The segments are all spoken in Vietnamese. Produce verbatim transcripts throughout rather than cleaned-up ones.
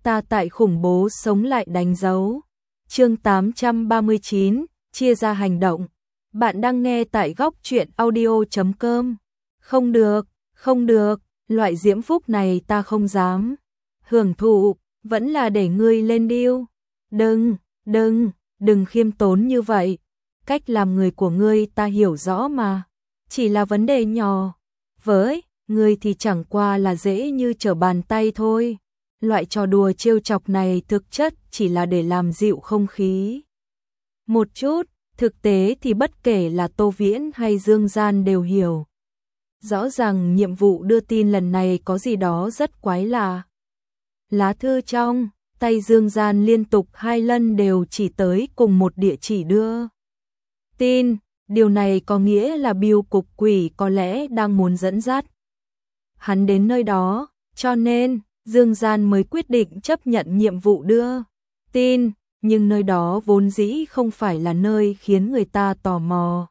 ta tại khủng bố sống lại đánh dấu. Chương tám trăm ba mươi chín, chia ra hành động. Bạn đang nghe tại góc truyện audio chấm com. Không được, không được, loại diễm phúc này ta không dám hưởng thụ, vẫn là để ngươi lên điêu. Đừng, đừng, đừng khiêm tốn như vậy. Cách làm người của ngươi ta hiểu rõ mà, chỉ là vấn đề nhỏ. Với ngươi thì chẳng qua là dễ như trở bàn tay thôi. Loại trò đùa trêu chọc này thực chất chỉ là để làm dịu không khí một chút, thực tế thì bất kể là Tô Viễn hay Dương Gian đều hiểu. Rõ ràng nhiệm vụ đưa tin lần này có gì đó rất quái lạ. Lá thư trong tay Dương Gian liên tục hai lần đều chỉ tới cùng một địa chỉ đưa tin, điều này có nghĩa là bưu cục quỷ có lẽ đang muốn dẫn dắt hắn đến nơi đó, cho nên Dương Gian mới quyết định chấp nhận nhiệm vụ đưa tin, nhưng nơi đó vốn dĩ không phải là nơi khiến người ta tò mò.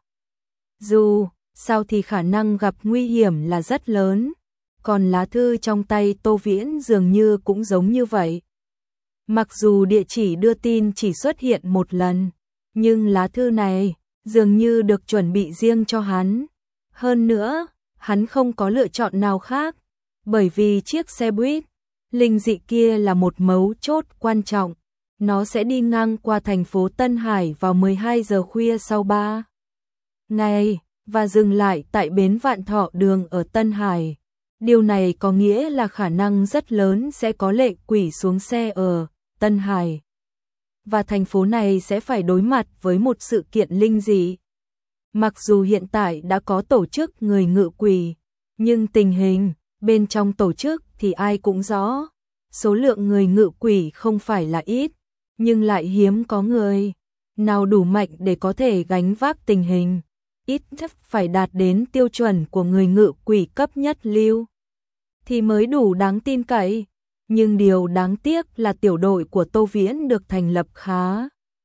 Dù sao thì khả năng gặp nguy hiểm là rất lớn, còn lá thư trong tay Tô Viễn dường như cũng giống như vậy. Mặc dù địa chỉ đưa tin chỉ xuất hiện một lần, nhưng lá thư này dường như được chuẩn bị riêng cho hắn. Hơn nữa, hắn không có lựa chọn nào khác, bởi vì chiếc xe buýt linh dị kia là một mấu chốt quan trọng. Nó sẽ đi ngang qua thành phố Tân Hải vào mười hai giờ khuya sau ba ngày và dừng lại tại bến Vạn Thọ Đường ở Tân Hải. Điều này có nghĩa là khả năng rất lớn sẽ có lệ quỷ xuống xe ở Tân Hải. Và thành phố này sẽ phải đối mặt với một sự kiện linh dị. Mặc dù hiện tại đã có tổ chức người ngự quỷ, nhưng tình hình bên trong tổ chức thì ai cũng rõ. Số lượng người ngự quỷ không phải là ít, nhưng lại hiếm có người nào đủ mạnh để có thể gánh vác tình hình. Ít nhất phải đạt đến tiêu chuẩn của người ngự quỷ cấp nhất lưu thì mới đủ đáng tin cậy. Nhưng điều đáng tiếc là tiểu đội của Tô Viễn được thành lập khá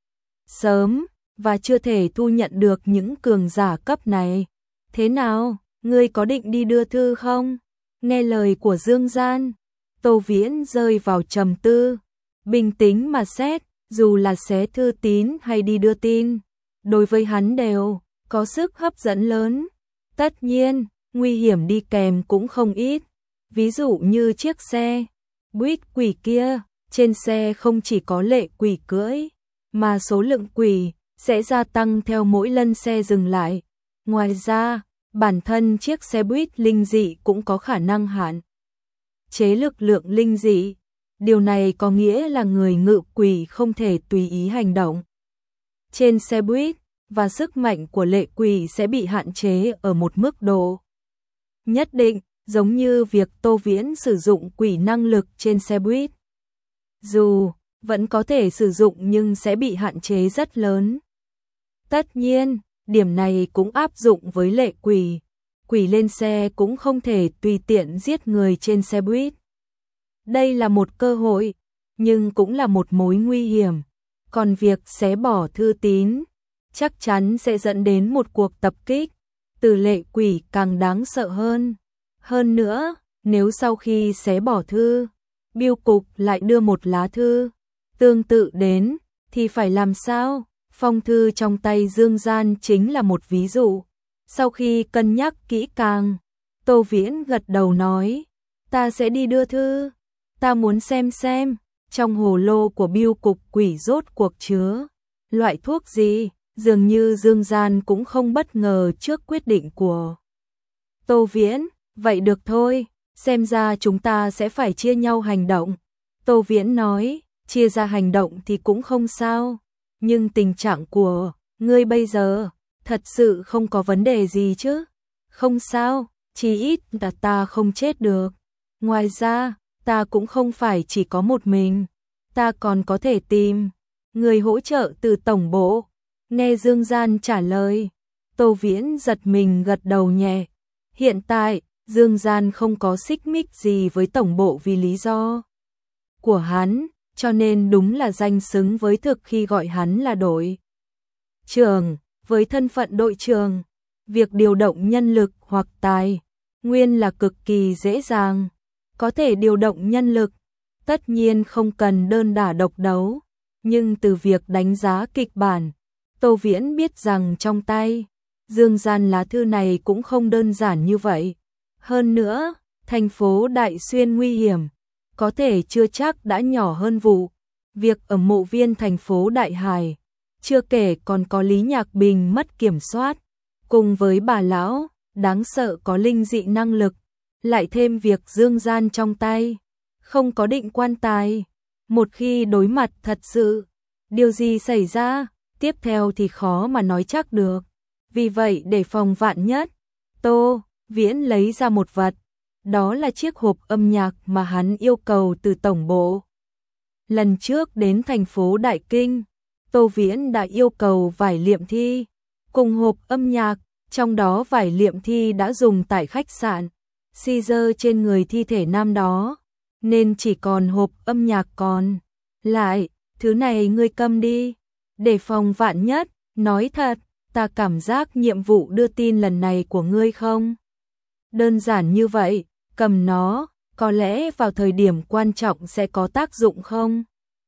sớm và chưa thể thu nhận được những cường giả cấp này. Thế nào, ngươi có định đi đưa thư không? Nghe lời của Dương Gian, Tô Viễn rơi vào trầm tư. Bình tĩnh mà xét, dù là xé thư tín hay đi đưa tin, đối với hắn đều có sức hấp dẫn lớn. Tất nhiên, nguy hiểm đi kèm cũng không ít. Ví dụ như chiếc xe buýt quỷ kia, trên xe không chỉ có lệ quỷ cưỡi, mà số lượng quỷ sẽ gia tăng theo mỗi lần xe dừng lại. Ngoài ra, bản thân chiếc xe buýt linh dị cũng có khả năng hạn chế lực lượng linh dị. Điều này có nghĩa là người ngự quỷ không thể tùy ý hành động trên xe buýt, và sức mạnh của lệ quỷ sẽ bị hạn chế ở một mức độ nhất định, giống như việc Tô Viễn sử dụng quỷ năng lực trên xe buýt. Dù vẫn có thể sử dụng nhưng sẽ bị hạn chế rất lớn. Tất nhiên, điểm này cũng áp dụng với lệ quỷ. Quỷ lên xe cũng không thể tùy tiện giết người trên xe buýt. Đây là một cơ hội, nhưng cũng là một mối nguy hiểm. Còn việc xé bỏ thư tín chắc chắn sẽ dẫn đến một cuộc tập kích từ lệ quỷ càng đáng sợ hơn. Hơn nữa, nếu sau khi xé bỏ thư, bưu cục lại đưa một lá thư tương tự đến, thì phải làm sao? Phong thư trong tay Dương Gian chính là một ví dụ. Sau khi cân nhắc kỹ càng, Tô Viễn gật đầu nói, ta sẽ đi đưa thư. Ta muốn xem xem, trong hồ lô của bưu cục quỷ rốt cuộc chứa loại thuốc gì. Dường như Dương Gian cũng không bất ngờ trước quyết định của Tô Viễn. Vậy được thôi, xem ra chúng ta sẽ phải chia nhau hành động. Tô Viễn nói, chia ra hành động thì cũng không sao, nhưng tình trạng của ngươi bây giờ thật sự không có vấn đề gì chứ? Không sao, chỉ ít là ta không chết được. Ngoài ra, ta cũng không phải chỉ có một mình, ta còn có thể tìm người hỗ trợ từ tổng bộ. Nghe Dương Gian trả lời, Tô Viễn giật mình gật đầu nhẹ. Hiện tại, Dương Gian không có xích mích gì với tổng bộ vì lý do của hắn, cho nên đúng là danh xứng với thực khi gọi hắn là đội trưởng. Với thân phận đội trưởng, việc điều động nhân lực hoặc tài nguyên là cực kỳ dễ dàng. Có thể điều động nhân lực, tất nhiên không cần đơn đả độc đấu, nhưng từ việc đánh giá kịch bản, Tô Viễn biết rằng trong tay Dương Gian lá thư này cũng không đơn giản như vậy. Hơn nữa, thành phố Đại Xuyên nguy hiểm, có thể chưa chắc đã nhỏ hơn vụ việc ở mộ viên thành phố Đại Hải, chưa kể còn có Lý Nhạc Bình mất kiểm soát, cùng với bà lão đáng sợ có linh dị năng lực, lại thêm việc Dương Gian trong tay không có định quan tài, một khi đối mặt thật sự, điều gì xảy ra tiếp theo thì khó mà nói chắc được. Vì vậy để phòng vạn nhất, Tô Viễn lấy ra một vật, đó là chiếc hộp âm nhạc mà hắn yêu cầu từ tổng bộ. Lần trước đến thành phố Đại Kinh, Tô Viễn đã yêu cầu vải liệm thi cùng hộp âm nhạc, trong đó vải liệm thi đã dùng tại khách sạn Caesar trên người thi thể nam đó, nên chỉ còn hộp âm nhạc còn lại. Thứ này ngươi câm đi, để phòng vạn nhất. Nói thật, ta cảm giác nhiệm vụ đưa tin lần này của ngươi không đơn giản như vậy, cầm nó, có lẽ vào thời điểm quan trọng sẽ có tác dụng không?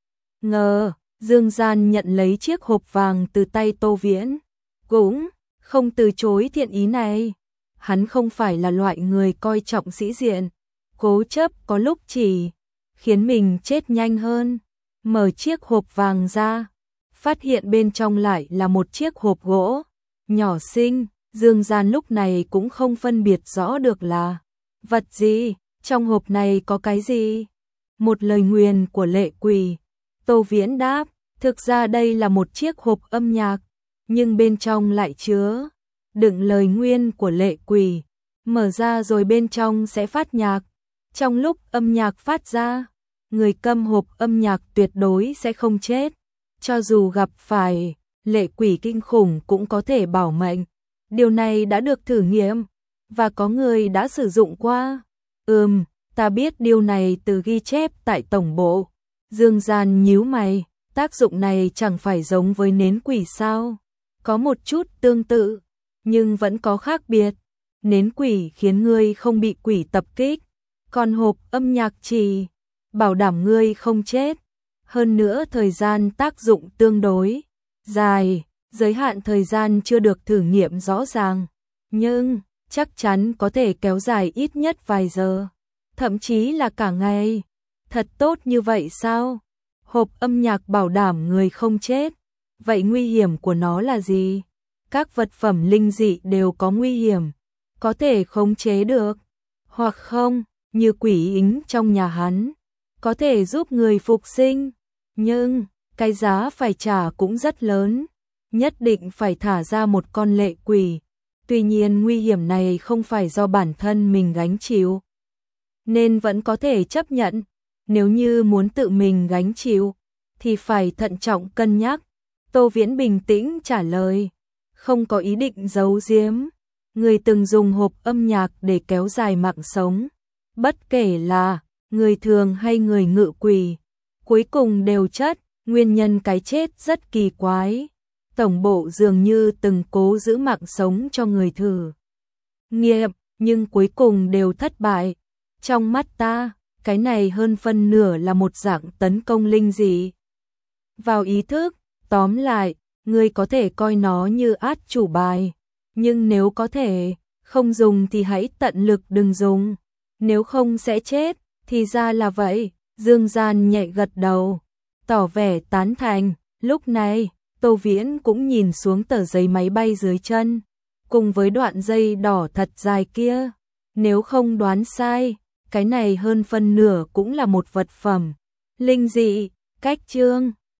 Ngờ, Dương Gian nhận lấy chiếc hộp vàng từ tay Tô Viễn, cũng không từ chối thiện ý này. Hắn không phải là loại người coi trọng sĩ diện, cố chấp có lúc chỉ khiến mình chết nhanh hơn. Mở chiếc hộp vàng ra, phát hiện bên trong lại là một chiếc hộp gỗ nhỏ xinh. Dương Gian lúc này cũng không phân biệt rõ được là vật gì, trong hộp này có cái gì. Một lời nguyền của lệ quỷ. Tô Viễn đáp, thực ra đây là một chiếc hộp âm nhạc, nhưng bên trong lại chứa đựng lời nguyên của lệ quỷ. Mở ra rồi bên trong sẽ phát nhạc. Trong lúc âm nhạc phát ra, người câm hộp âm nhạc tuyệt đối sẽ không chết. Cho dù gặp phải lệ quỷ kinh khủng cũng có thể bảo mệnh. Điều này đã được thử nghiệm, và có người đã sử dụng qua. Ừm, ta biết điều này từ ghi chép tại tổng bộ. Dương Gian nhíu mày, tác dụng này chẳng phải giống với nến quỷ sao? Có một chút tương tự, nhưng vẫn có khác biệt. Nến quỷ khiến ngươi không bị quỷ tập kích, còn hộp âm nhạc chỉ bảo đảm ngươi không chết. Hơn nữa thời gian tác dụng tương đối dài, giới hạn thời gian chưa được thử nghiệm rõ ràng, nhưng chắc chắn có thể kéo dài ít nhất vài giờ, thậm chí là cả ngày. Thật tốt như vậy sao? Hộp âm nhạc bảo đảm người không chết. Vậy nguy hiểm của nó là gì? Các vật phẩm linh dị đều có nguy hiểm, có thể khống chế được, hoặc không, như quỷ ính trong nhà hắn, có thể giúp người phục sinh, nhưng cái giá phải trả cũng rất lớn, nhất định phải thả ra một con lệ quỷ. Tuy nhiên nguy hiểm này không phải do bản thân mình gánh chịu, nên vẫn có thể chấp nhận. Nếu như muốn tự mình gánh chịu, thì phải thận trọng cân nhắc. Tô Viễn bình tĩnh trả lời, không có ý định giấu giếm. Người từng dùng hộp âm nhạc để kéo dài mạng sống, bất kể là người thường hay người ngự quỷ, cuối cùng đều chết. Nguyên nhân cái chết rất kỳ quái. Tổng bộ dường như từng cố giữ mạng sống cho người thử nghiệm, nhưng cuối cùng đều thất bại. Trong mắt ta, cái này hơn phân nửa là một dạng tấn công linh dị vào ý thức. Tóm lại, ngươi có thể coi nó như át chủ bài, nhưng nếu có thể không dùng thì hãy tận lực đừng dùng, nếu không sẽ chết. Thì ra là vậy. Dương Gian nhẹ gật đầu, tỏ vẻ tán thành. Lúc này, Tô Viễn cũng nhìn xuống tờ giấy máy bay dưới chân, cùng với đoạn dây đỏ thật dài kia. Nếu không đoán sai, cái này hơn phân nửa cũng là một vật phẩm linh dị. Cách chương